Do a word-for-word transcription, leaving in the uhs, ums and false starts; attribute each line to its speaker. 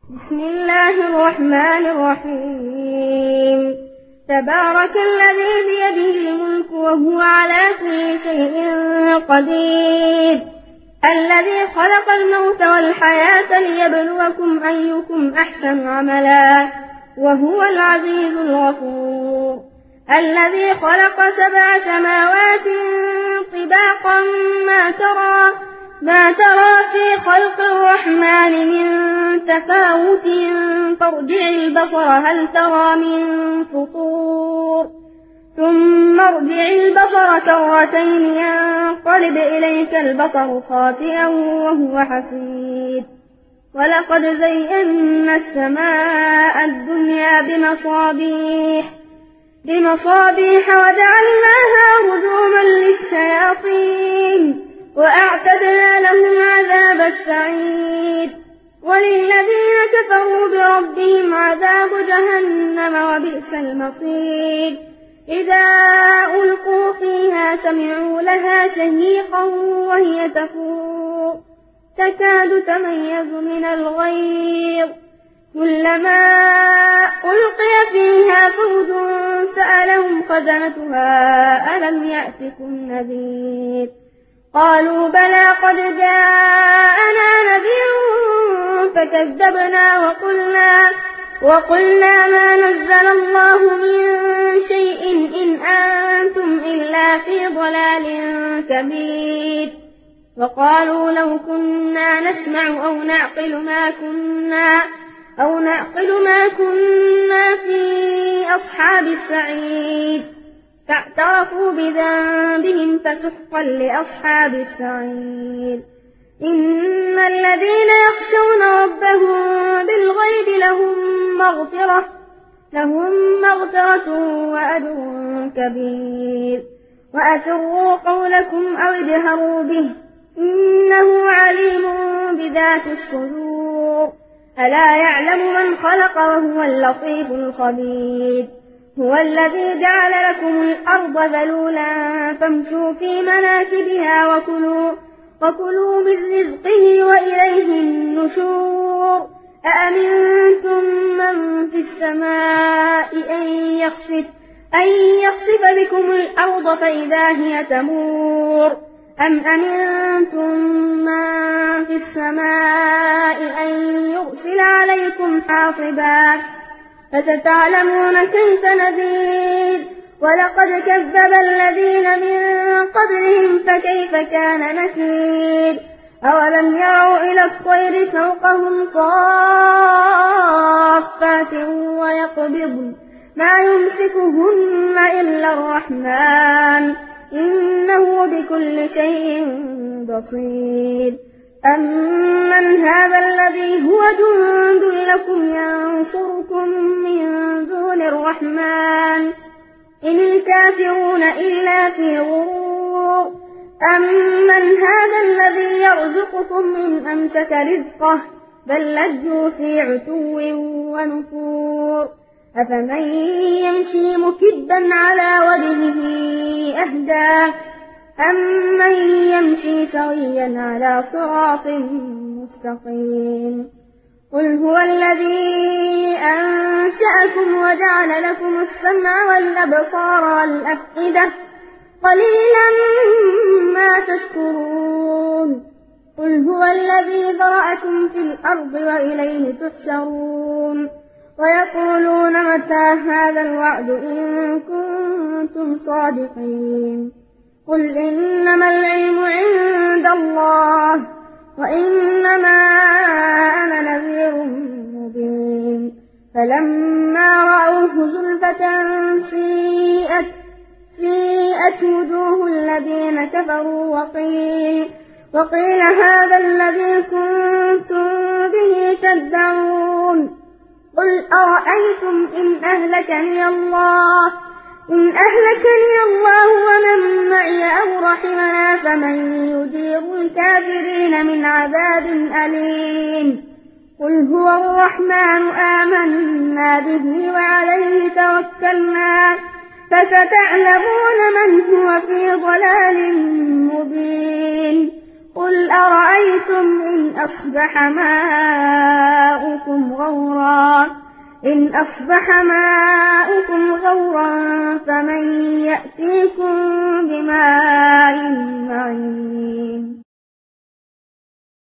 Speaker 1: بسم الله الرحمن الرحيم. تبارك الذي بيده الملك وهو على كل شيء قدير، الذي خلق الموت والحياة ليبلوكم أيكم أحسن عملا وهو العزيز الغفور، الذي خلق سبع سماوات طباقا ما ترى ما ترى في خلق الرحمن من تفاوت فارجع البصر هل ترى من فطور ثم ارجع البصر كرتين ينقلب إليك البصر خاسئا وهو حسير. ولقد زينا السماء الدنيا بمصابيح بمصابيح وجعلناها رجوما للشياطين وأعتدنا لهم عذاب السعير. وللذين كفروا بربهم عذاب جهنم وبئس المصير. إذا ألقوا فيها سمعوا لها شهيقا وهي تفور تكاد تميز من الغيظ، كلما ألقي فيها فوج سألهم خزنتها ألم يأتكم نذير؟ قالوا بلى قد جاءنا نذير فكذبنا وقلنا, وقلنا ما نزل الله من شيء إن أنتم إلا في ضلال كبير. وقالوا لو كنا نسمع أو نعقل ما كنا أو نعقل ما كنا في أصحاب السعير، فاعترفوا بذنبهم فسحقا لأصحاب السعير. إن الذين يخشون ربهم بالغيب لهم مغفرة لهم مغفرة وأجر كبير. وأسروا قولكم أو اجهروا به إنه عليم بذات الصدور. ألا يعلم من خلق وهو اللطيف الخبير. هو الذي جعل لكم الأرض ذلولا فامشوا في مناكبها وكلوا, وكلوا من رزقه وإليه النشور. أأمنتم من في السماء أن يخسف, أن يخسف بكم الأرض فإذا هي تمور أم أمنتم من في السماء أن يرسل عليكم حاصبا فستعلمون كيف نذير. ولقد كذب الذين من قبلهم فكيف كان نكير. أولم يروا إلى الطير فوقهم صافات ويقبضن ما يمسكهن إلا الرحمن إنه بكل شيء بصير. أمن هذا الذي هو جند لكم ينصركم من دون الرحمن إن الكافرون إلا في غرور. أمن هذا الذي يرزقكم إن أمسك رزقه بل لجوا في عتو ونفور. أفمن يمشي مكبا على وجهه أهدى أمن يمشي سويا على صراط مستقيم. قل هو الذي أنشأكم وجعل لكم السمع والأبصار والأفئدة قليلا ما تشكرون. قل هو الذي ذرأكم في الأرض وإليه تحشرون. ويقولون متى هذا الوعد إن كنتم صادقين. قل إنما العلم عند الله وإنما أنا نذير مبين. فلما رأوه زلفة سيئت, سيئت وجوه الذين كفروا وقيل, وقيل هذا الذي كنتم به تدعون. قل أرأيتم إن أهلكني الله إن أهلكني الله ومن معي أو رحمنا فمن يجير الكافرين من عذاب أليم. قل هو الرحمن آمنا به وعليه توكلنا فستعلمون من هو في ضلال مبين. قل أرأيتم إن أصبح ماؤكم إن أصبح ماؤكم غورا فمن يأتيكم بماء